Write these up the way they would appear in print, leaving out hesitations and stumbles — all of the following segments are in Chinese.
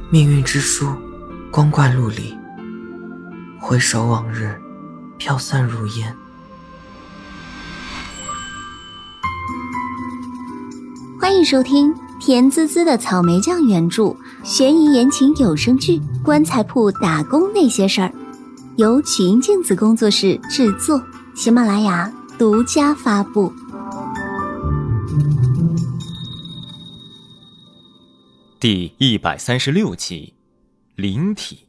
命运之书，光怪陆离。回首往日，飘散如烟。 欢迎收听甜滋滋的草莓酱原著悬疑言情有声剧《棺材铺打工那些事儿》，由曲音镜子工作室制作，喜马拉雅独家发布。 第136集，灵体。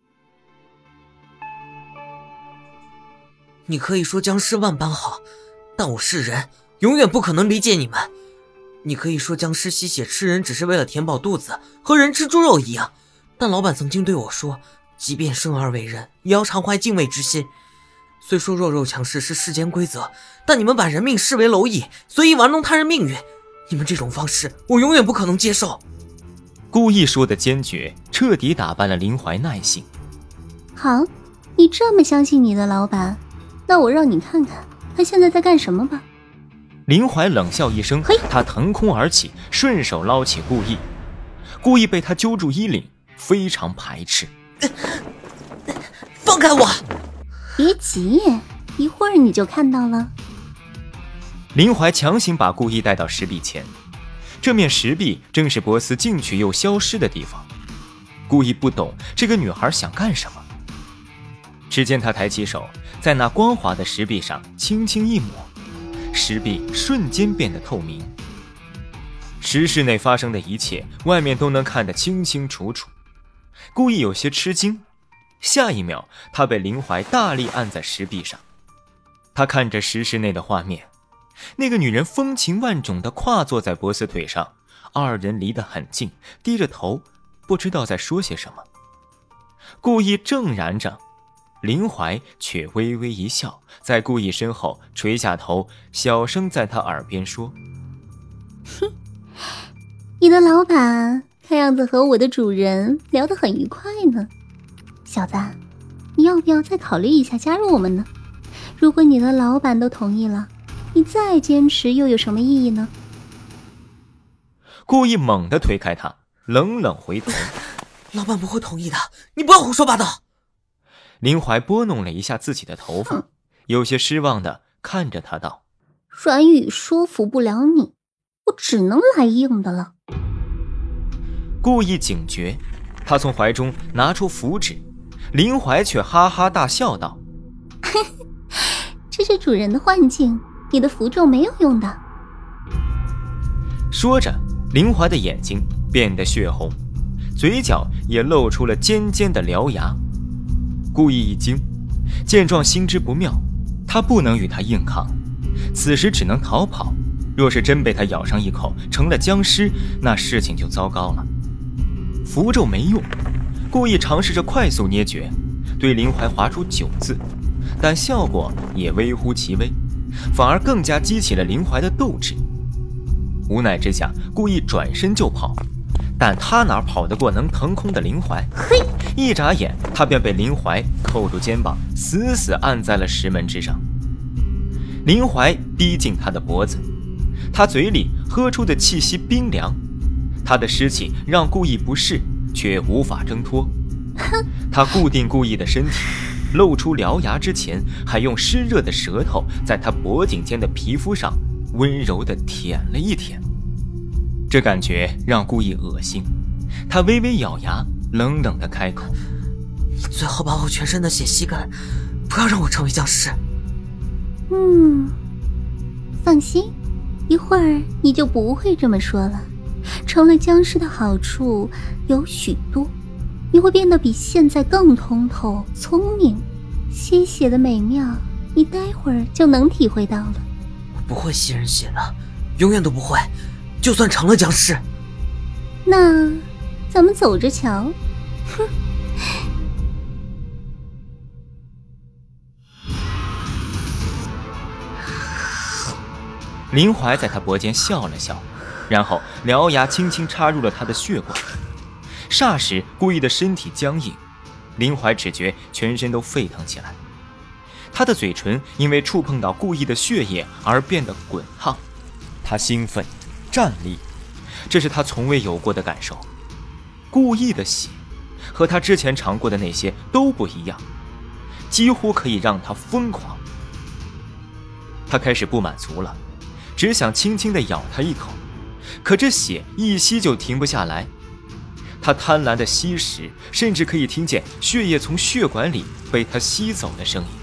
你可以说僵尸万般好，但我是人，永远不可能理解你们。你可以说僵尸吸血吃人只是为了填饱肚子，和人吃猪肉一样，但老板曾经对我说，即便生而为人，也要常怀敬畏之心。虽说弱肉强食是世间规则，但你们把人命视为蝼蚁，随意玩弄他人命运，你们这种方式我永远不可能接受。 故意说的坚决彻底打败了林怀耐性。 好，你这么相信你的老板，那我让你看看他现在在干什么吧。 林怀冷笑一声，他腾空而起，顺手捞起顾意。顾意被他揪住衣领，非常排斥。 放开我！ 别急，一会儿你就看到了。 林怀强行把顾意带到石壁前，这面石壁正是波斯进去又消失的地方。顾意不懂这个女孩想干什么。只见她抬起手，在那光滑的石壁上轻轻一抹，石壁瞬间变得透明。石室内发生的一切，外面都能看得清清楚楚。顾意有些吃惊，下一秒他被林怀大力按在石壁上。他看着石室内的画面，那个女人风情万种地跨坐在波斯腿上，二人离得很近，低着头不知道在说些什么。顾意正燃着，林怀却微微一笑，在顾意身后垂下头，小声在他耳边说： 哼，你的老板看样子和我的主人聊得很愉快呢。小子，你要不要再考虑一下加入我们呢？如果你的老板都同意了，你再坚持又有什么意义呢？ 顾意猛地推开他，冷冷回头： 老板不会同意的，你不要胡说八道。 林怀拨弄了一下自己的头发，有些失望地看着他道： 软语说服不了你，我只能来硬的了。 顾意警觉，他从怀中拿出符纸，林怀却哈哈大笑道： 这是主人的幻境，你的符咒没有用的。 说着，林怀的眼睛变得血红，嘴角也露出了尖尖的獠牙。顾意一惊，见状心知不妙，他不能与他硬抗，此时只能逃跑。若是真被他咬上一口成了僵尸，那事情就糟糕了。符咒没用，顾意尝试着快速捏诀，对林怀划出9字，但效果也微乎其微，反而更加激起了林怀的斗志。无奈之下，顾意转身就跑，但他哪跑得过能腾空的林怀？一眨眼，他便被林怀扣住肩膀，死死按在了石门之上。林怀逼近他的脖子，他嘴里喝出的气息冰凉，他的尸气让顾意不适，却无法挣脱。他固定顾意的身体，露出獠牙之前，还用湿热的舌头在他脖颈间的皮肤上温柔地舔了一舔。这感觉让顾意恶心，他微微咬牙，冷冷地开口： 你最好把我全身的血吸干，不要让我成为僵尸。 放心，一会儿你就不会这么说了。成了僵尸的好处有许多，你会变得比现在更通透聪明，吸血的美妙你待会儿就能体会到了。 我不会吸人血的，永远都不会，就算成了僵尸。 那咱们走着瞧。哼。 林怀在他脖间笑了笑，然后獠牙轻轻插入了他的血管。霎时顾意的身体僵硬，林怀只觉全身都沸腾起来，他的嘴唇因为触碰到顾意的血液而变得滚烫。他兴奋站立，这是他从未有过的感受。 故意的血和他之前尝过的那些都不一样，几乎可以让他疯狂。他开始不满足了，只想轻轻地咬他一口，可这血一吸就停不下来。他贪婪地吸食，甚至可以听见血液从血管里被他吸走的声音。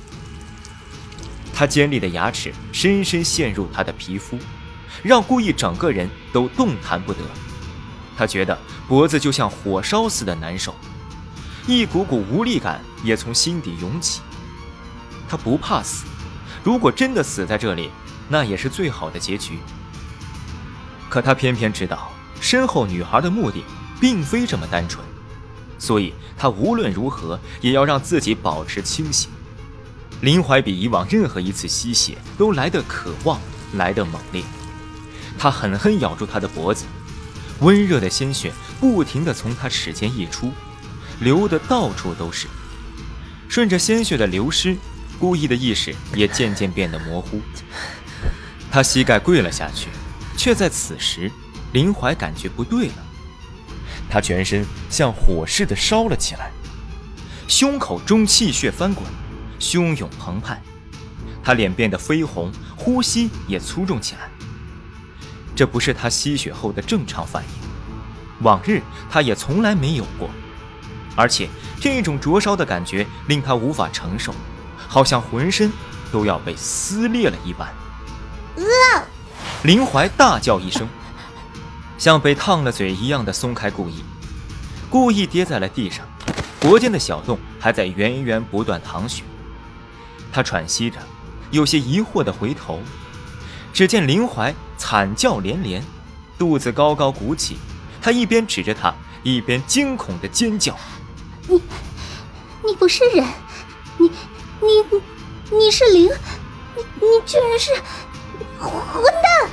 他尖利的牙齿深深陷入他的皮肤，让顾意整个人都动弹不得。他觉得脖子就像火烧似的难受，一股股无力感也从心底涌起。他不怕死，如果真的死在这里，那也是最好的结局。可他偏偏知道身后女孩的目的并非这么单纯，所以他无论如何也要让自己保持清醒。林怀比以往任何一次吸血都来得渴望，来得猛烈。他狠狠咬住他的脖子，温热的鲜血不停地从他齿间溢出，流得到处都是。顺着鲜血的流失，顾意的意识也渐渐变得模糊。他膝盖跪了下去，却在此时林怀感觉不对了。他全身像火似的烧了起来，胸口中气血翻滚，汹涌澎湃。他脸变得绯红，呼吸也粗重起来。这不是他吸血后的正常反应，往日他也从来没有过。而且这种灼烧的感觉令他无法承受，好像浑身都要被撕裂了一般。林怀大叫一声，像被烫了嘴一样的松开顾意跌在了地上，脖间的小洞还在源源不断淌血。他喘息着，有些疑惑地回头，只见林怀惨叫连连，肚子高高鼓起，他一边指着他，一边惊恐地尖叫： 你不是人，你是灵，你居然是混蛋！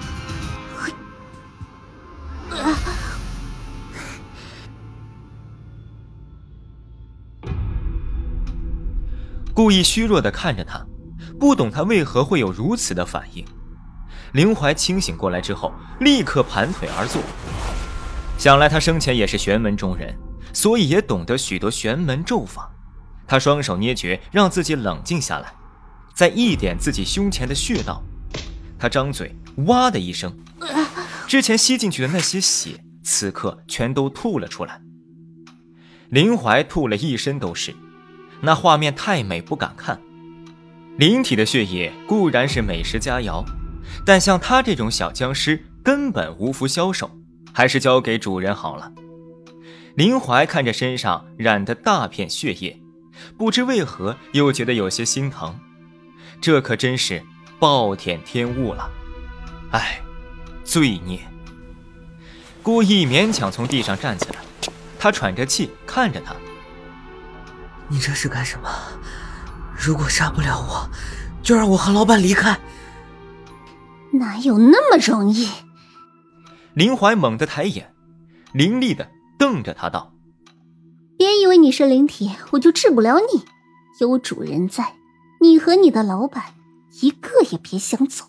顾意虚弱地看着他，不懂他为何会有如此的反应。林怀清醒过来之后，立刻盘腿而坐。想来他生前也是玄门中人，所以也懂得许多玄门咒法。他双手捏诀，让自己冷静下来，再一点自己胸前的穴道。他张嘴，哇的一声，之前吸进去的那些血，此刻全都吐了出来。林怀吐了一身都是，那画面太美，不敢看。灵体的血液固然是美食佳肴，但像他这种小僵尸根本无福消受，还是交给主人好了。林怀看着身上染得大片血液，不知为何又觉得有些心疼，这可真是暴殄天物了。唉，罪孽。顾意勉强从地上站起来，他喘着气看着他： 你这是干什么？如果杀不了我，就让我和老板离开。 哪有那么容易？ 林怀猛地抬眼，凌厉地瞪着他道： 别以为你是灵体，我就治不了你。有主人在，你和你的老板一个也别想走。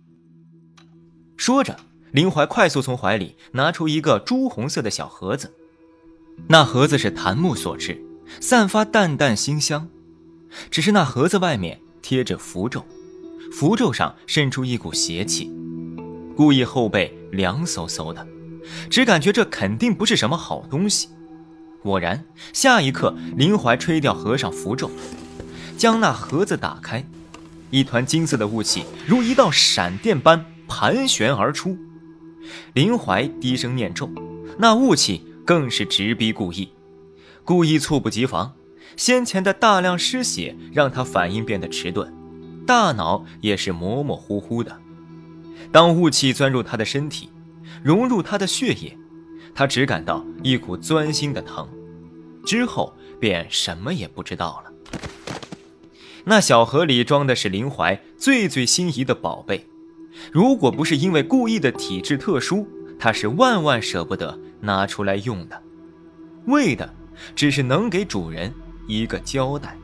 说着，林怀快速从怀里拿出一个朱红色的小盒子，那盒子是檀木所制，散发淡淡馨香。只是那盒子外面贴着符咒，符咒上渗出一股邪气。顾意后背凉飕飕的，只感觉这肯定不是什么好东西。果然，下一刻林怀吹掉盒上符咒，将那盒子打开，一团金色的雾气如一道闪电般盘旋而出。林怀低声念咒，那雾气更是直逼顾意。顾意猝不及防，先前的大量失血让他反应变得迟钝，大脑也是模模糊糊的。当雾气钻入他的身体，融入他的血液，他只感到一股钻心的疼，之后便什么也不知道了。那小盒里装的是林怀最最心仪的宝贝，如果不是因为顾意的体质特殊，他是万万舍不得拿出来用的，为的只是能给主人一个交代。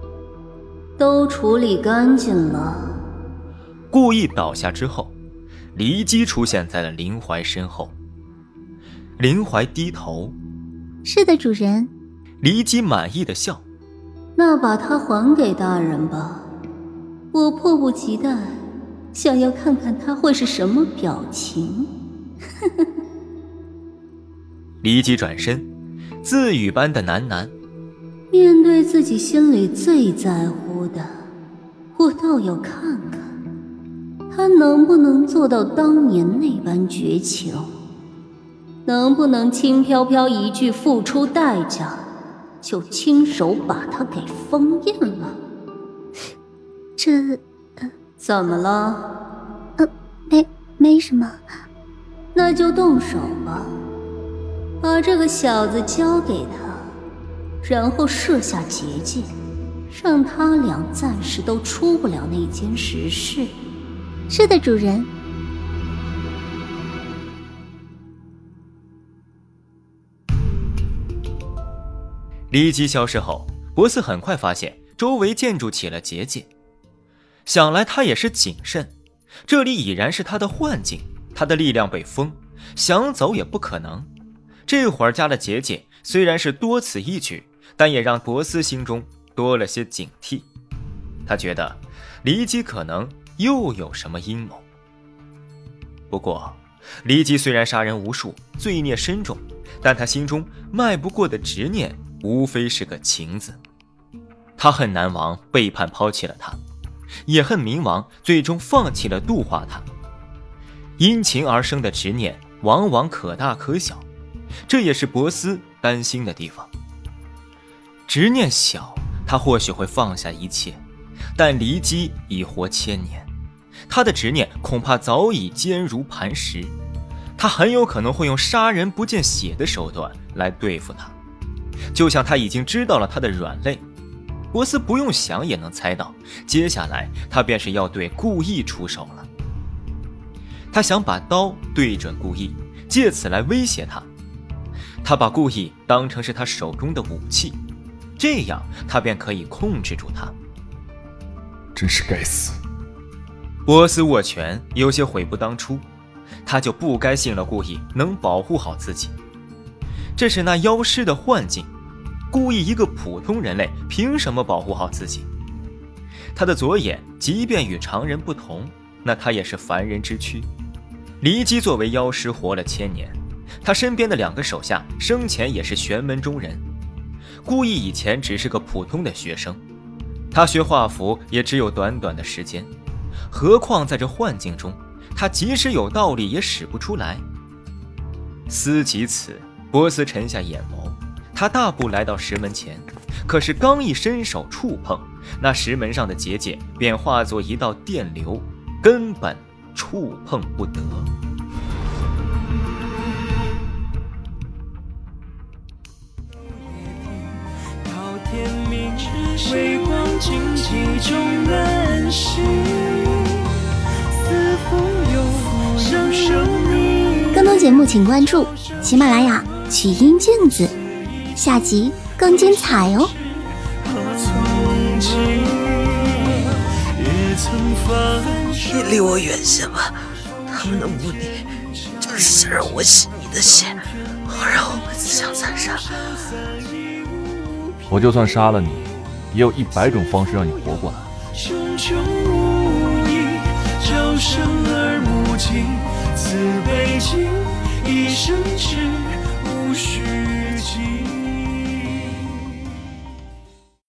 都处理干净了。 顾意倒下之后， 黎姬出现在了林怀身后。林怀低头， 是的，主人。 黎姬满意的笑， 那把它还给大人吧，我迫不及待想要看看他会是什么表情。 黎姬转身，自语般的喃喃， 面对自己心里最在乎的，我倒要看看他能不能做到当年那般绝情，能不能轻飘飘一句付出代价就亲手把他给封印了。怎么了？没什么。那就动手吧，把这个小子交给他，然后设下结界，让他俩暂时都出不了那间石室。是的，主人。 黎姬消失后，博斯很快发现周围建筑起了结界。想来他也是谨慎，这里已然是他的幻境，他的力量被封，想走也不可能。这会儿加了结界，虽然是多此一举，但也让博斯心中多了些警惕。他觉得黎姬可能又有什么阴谋。不过黎姬虽然杀人无数，罪孽深重，但他心中迈不过的执念无非是个情字。他恨南王背叛抛弃了他，也恨冥王最终放弃了度化他。因情而生的执念往往可大可小，这也是博斯担心的地方。执念小，他或许会放下一切，但黎姬已活1000年，他的执念恐怕早已坚如磐石，他很有可能会用杀人不见血的手段来对付他。就像他已经知道了他的软肋，博斯不用想也能猜到，接下来他便是要对顾意出手了。他想把刀对准顾意，借此来威胁他。他把顾意当成是他手中的武器，这样他便可以控制住他。 真是该死！ 博斯握拳，有些悔不当初，他就不该信了顾意能保护好自己。这是那妖师的幻境，顾意一个普通人类凭什么保护好自己？他的左眼即便与常人不同，那他也是凡人之躯。黎姬作为妖师活了1000年，他身边的2个手下生前也是玄门中人。顾意以前只是个普通的学生，他学画符也只有短短的时间，何况在这幻境中，他即使有道理也使不出来。思及此，博斯沉下眼眸，他大步来到石门前，可是刚一伸手触碰，那石门上的结界便化作一道电流，根本触碰不得。微光荆棘中难行，似风有让生命。 更多节目请关注喜马拉雅曲音镜子，下集更精彩哦。 你离我远些吧，他们的目的就是想让我吸你的血，好让我们自相残杀。 我就算杀了你，也有100种方式让你活过来。 熊熊无意，朝生而无尽，慈悲尽。